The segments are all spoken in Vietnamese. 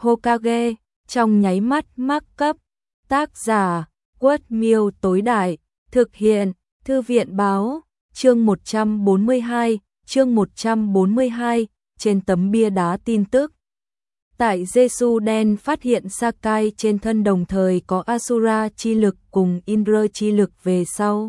Hokage, trong nháy mắt mắc cấp. Tác giả, Quất Miêu tối đại, thực hiện, Thư viện báo, chương 142, trên tấm bia đá tin tức. Tại Jesuden phát hiện Sakai trên thân đồng thời có Asura chi lực cùng Indra chi lực về sau.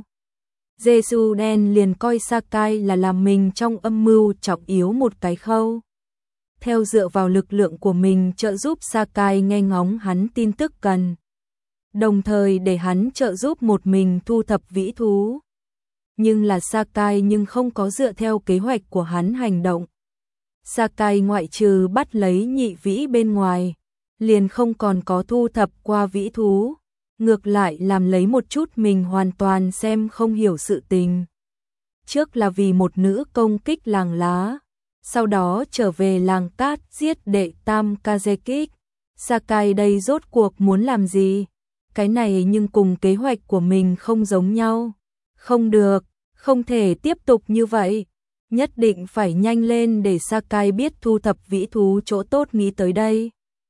Jesuden liền coi Sakai là làm mình trong âm mưu trọng yếu một cái khâu. Theo dựa vào lực lượng của mình trợ giúp Sakai nghe ngóng hắn tin tức cần. Đồng thời để hắn trợ giúp một mình thu thập vĩ thú. Nhưng là Sakai không có dựa theo kế hoạch của hắn hành động. Sakai ngoại trừ bắt lấy nhị vĩ bên ngoài, liền không còn có thu thập qua vĩ thú, ngược lại làm lấy một chút mình hoàn toàn xem không hiểu sự tình. Trước là vì một nữ công kích làng lá, sau đó trở về làng cát giết đệ tam Kazekik. Sakai đây rốt cuộc muốn làm gì? Cái này nhưng cùng kế hoạch của mình không giống nhau. Không được, không thể tiếp tục như vậy. Nhất định phải nhanh lên để Sakai biết thu thập vĩ thú chỗ tốt nghĩ tới đây.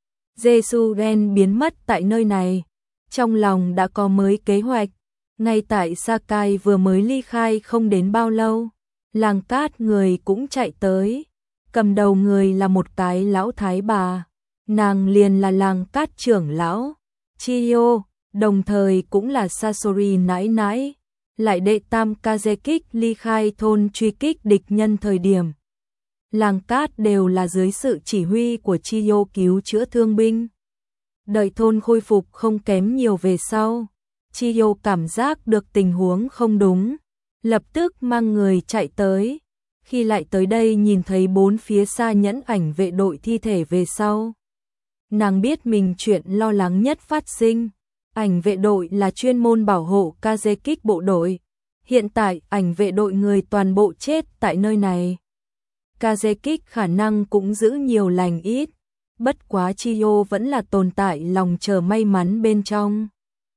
Jesuden biến mất tại nơi này. Trong lòng đã có mới kế hoạch. Ngay tại Sakai vừa mới ly khai không đến bao lâu, làng cát người cũng chạy tới. Cầm đầu người là một cái lão thái bà. Nàng liền là làng cát trưởng lão Chiyo, đồng thời cũng là Sasori nãi nãi. Lại đệ tam Kazekik ly khai thôn truy kích địch nhân thời điểm. Làng cát đều là dưới sự chỉ huy của Chiyo cứu chữa thương binh. Đợi thôn khôi phục không kém nhiều về sau, Chiyo cảm giác được tình huống không đúng, lập tức mang người chạy tới. Khi lại tới đây nhìn thấy bốn phía xa nhẫn ảnh vệ đội thi thể về sau. Nàng biết mình chuyện lo lắng nhất phát sinh. Ảnh vệ đội là chuyên môn bảo hộ Kazekik bộ đội. Hiện tại ảnh vệ đội người toàn bộ chết tại nơi này. Kazekik khả năng cũng giữ nhiều lành ít. Bất quá Chiyo vẫn là tồn tại lòng chờ may mắn bên trong.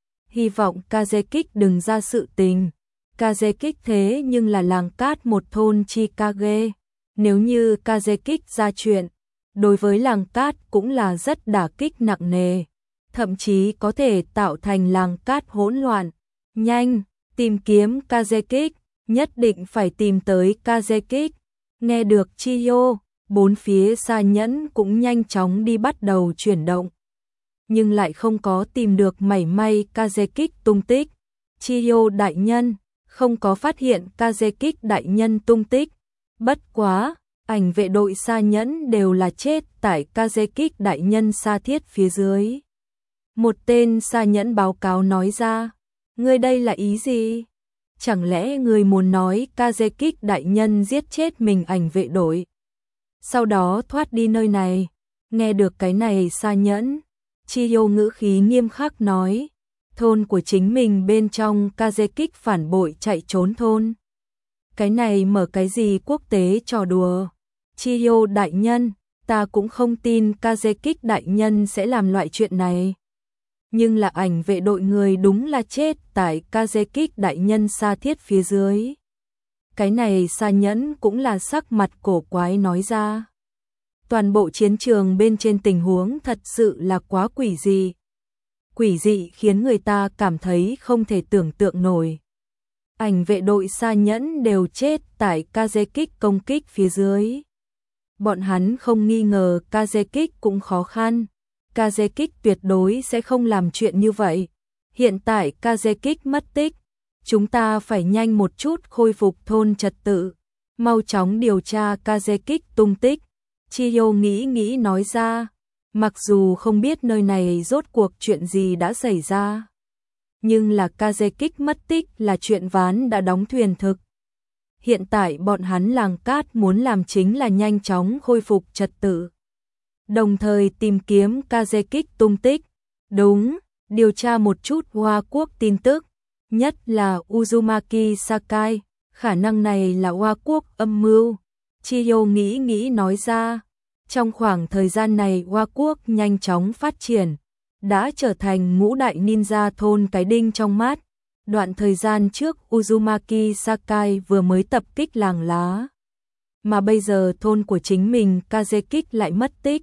Hy vọng Kazekik đừng ra sự tình. Kazekik thế nhưng là làng cát một thôn Chikage. Nếu như Kazekik ra chuyện, đối với làng cát cũng là rất đả kích nặng nề. Thậm chí có thể tạo thành làng cát hỗn loạn. Nhanh, tìm kiếm Kazekik, nhất định phải tìm tới Kazekik. Nghe được Chiyo, bốn phía xa nhẫn cũng nhanh chóng đi bắt đầu chuyển động. Nhưng lại không có tìm được mảy may Kazekik tung tích. Chiyo đại nhân, không có phát hiện Kazekik đại nhân tung tích. Bất quá, ảnh vệ đội xa nhẫn đều là chết tại Kazekik đại nhân xa thiết phía dưới. Một tên xa nhẫn báo cáo nói ra, ngươi đây là ý gì? Chẳng lẽ ngươi muốn nói Kazekik đại nhân giết chết mình ảnh vệ đội, sau đó thoát đi nơi này? Nghe được cái này xa nhẫn, Chiyo ngữ khí nghiêm khắc nói, thôn của chính mình bên trong Kazekik phản bội chạy trốn thôn. Cái này mở cái gì quốc tế trò đùa? Chiyo đại nhân, ta cũng không tin Kazekik đại nhân sẽ làm loại chuyện này. Nhưng là ảnh vệ đội người đúng là chết tại Kazekik đại nhân xa thiết phía dưới. Cái này xa nhẫn cũng là sắc mặt cổ quái nói ra. Toàn bộ chiến trường bên trên tình huống thật sự là quá quỷ dị. Quỷ dị khiến người ta cảm thấy không thể tưởng tượng nổi. Ảnh vệ đội xa nhẫn đều chết tại Kazekik công kích phía dưới. Bọn hắn không nghi ngờ Kazekik cũng khó khăn. Kazekik tuyệt đối sẽ không làm chuyện như vậy. Hiện tại Kazekik mất tích. Chúng ta phải nhanh một chút khôi phục thôn trật tự. Mau chóng điều tra Kazekik tung tích. Chiyo nghĩ nói ra. Mặc dù không biết nơi này rốt cuộc chuyện gì đã xảy ra. Nhưng là Kazekik mất tích là chuyện ván đã đóng thuyền thực. Hiện tại bọn hắn làng cát muốn làm chính là nhanh chóng khôi phục trật tự. Đồng thời tìm kiếm Kazekik tung tích. Đúng, điều tra một chút Hoa Quốc tin tức. Nhất là Uzumaki Sakai. Khả năng này là Hoa Quốc âm mưu. Chiyo nghĩ nói ra. Trong khoảng thời gian này Hoa Quốc nhanh chóng phát triển. Đã trở thành ngũ đại ninja thôn cái đinh trong mắt. Đoạn thời gian trước Uzumaki Sakai vừa mới tập kích làng lá. Mà bây giờ thôn của chính mình Kazekik lại mất tích.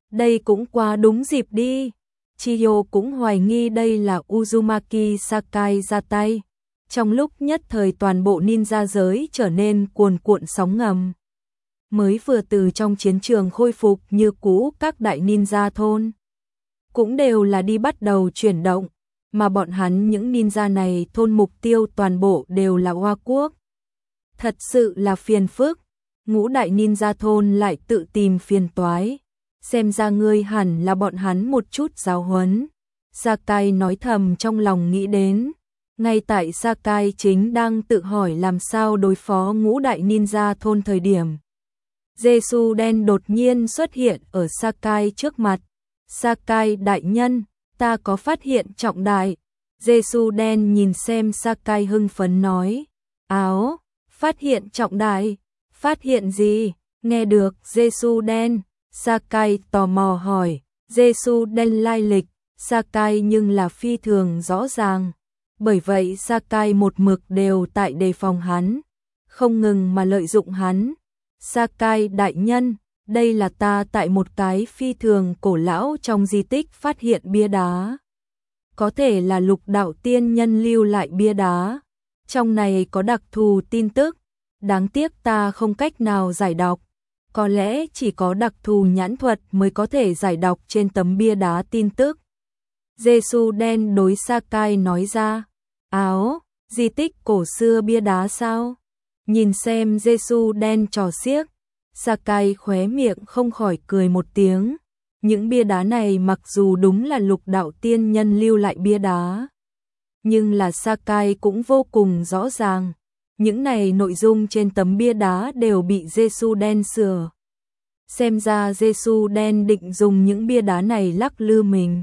Đây cũng quá đúng dịp đi. Chiyo cũng hoài nghi đây là Uzumaki Sakai ra tay. Trong lúc nhất thời toàn bộ ninja giới trở nên cuồn cuộn sóng ngầm. Mới vừa từ trong chiến trường khôi phục như cũ, các đại ninja thôn cũng đều là đi bắt đầu chuyển động, mà bọn hắn những ninja này thôn mục tiêu toàn bộ đều là Hoa Quốc. Thật sự là phiền phức, ngũ đại ninja thôn lại tự tìm phiền toái. Xem ra ngươi hẳn là bọn hắn một chút giáo huấn. Sakai nói thầm trong lòng nghĩ đến. Ngay tại Sakai chính đang tự hỏi làm sao đối phó ngũ đại ninja thôn thời điểm. Jesu đen đột nhiên xuất hiện ở Sakai trước mặt. Sakai đại nhân, ta có phát hiện trọng đại. Jesu đen nhìn xem Sakai hưng phấn nói. Áo, phát hiện trọng đại. Phát hiện gì? Nghe được Jesu đen. Sakai tò mò hỏi. Jesu đen lai lịch. Sakai nhưng là phi thường rõ ràng. Bởi vậy Sakai một mực đều tại đề phòng hắn. Không ngừng mà lợi dụng hắn. Sakai đại nhân, đây là ta tại một cái phi thường cổ lão trong di tích phát hiện bia đá. Có thể là Lục đạo tiên nhân lưu lại bia đá. Trong này có đặc thù tin tức. Đáng tiếc ta không cách nào giải đọc. Có lẽ chỉ có đặc thù nhãn thuật mới có thể giải đọc trên tấm bia đá tin tức. Jesu đen đối Sakai nói ra. Áo, di tích cổ xưa bia đá sao? Nhìn xem Jesu đen trò xiếc. Sakai khóe miệng không khỏi cười một tiếng. Những bia đá này mặc dù đúng là Lục đạo tiên nhân lưu lại bia đá, nhưng là Sakai cũng vô cùng rõ ràng. Những này nội dung trên tấm bia đá đều bị Jesu đen sửa. Xem ra Jesu đen định dùng những bia đá này lắc lư mình.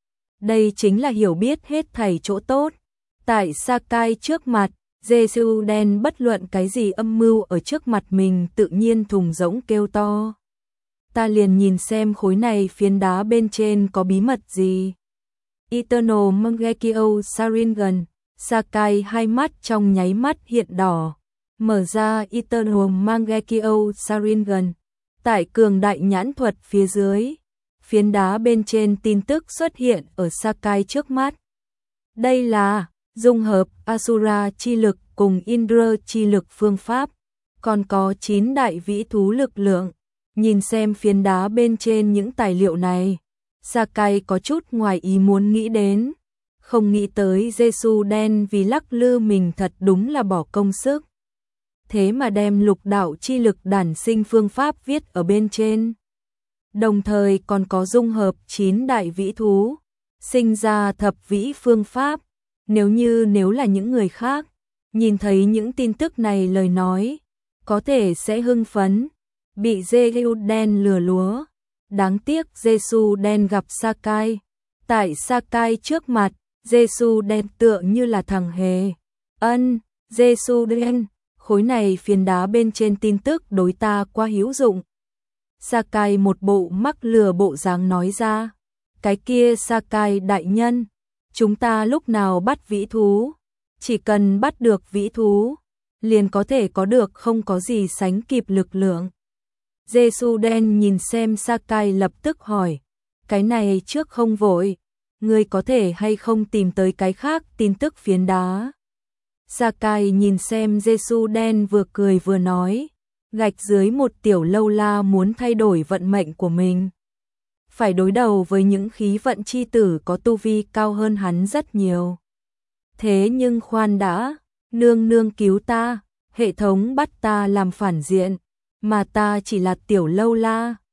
Đây chính là hiểu biết hết thảy chỗ tốt. Tại Sakai trước mặt, Jesu đen bất luận cái gì âm mưu ở trước mặt mình tự nhiên thùng rỗng kêu to. Ta liền nhìn xem khối này phiến đá bên trên có bí mật gì. Eternal Mangekyo Sharingan. Sakai hai mắt trong nháy mắt hiện đỏ. Mở ra Eternal Mangekyo Sharingan. Tại cường đại nhãn thuật phía dưới, phiến đá bên trên tin tức xuất hiện ở Sakai trước mắt. Đây là dung hợp Asura chi lực cùng Indra chi lực phương pháp, còn có 9 đại vĩ thú lực lượng. Nhìn xem phiến đá bên trên những tài liệu này, Sakai có chút ngoài ý muốn nghĩ đến. Không nghĩ tới Jesu đen vì lắc lư mình thật đúng là bỏ công sức. Thế mà đem lục đạo chi lực đản sinh phương pháp viết ở bên trên. Đồng thời còn có dung hợp 9 đại vĩ thú, sinh ra thập vĩ phương pháp. Nếu là những người khác, nhìn thấy những tin tức này lời nói, có thể sẽ hưng phấn, bị Jesu đen lừa lúa. Đáng tiếc Jesu đen gặp Sakai. Tại Sakai trước mặt, Jesu đen tựa như là thằng hề. Jesu đen, khối này phiến đá bên trên tin tức đối ta quá hữu dụng. Sakai một bộ mắc lừa bộ dáng nói ra. Cái kia Sakai đại nhân, chúng ta lúc nào bắt vĩ thú? Chỉ cần bắt được vĩ thú, liền có thể có được không có gì sánh kịp lực lượng. Jesu đen nhìn xem Sakai lập tức hỏi. Cái này trước không vội, ngươi có thể hay không tìm tới cái khác tin tức phiến đá? Sakai nhìn xem Jesu đen vừa cười vừa nói. Gạch dưới một tiểu lâu la muốn thay đổi vận mệnh của mình. Phải đối đầu với những khí vận chi tử có tu vi cao hơn hắn rất nhiều. Thế nhưng khoan đã, nương nương cứu ta, hệ thống bắt ta làm phản diện, mà ta chỉ là tiểu lâu la.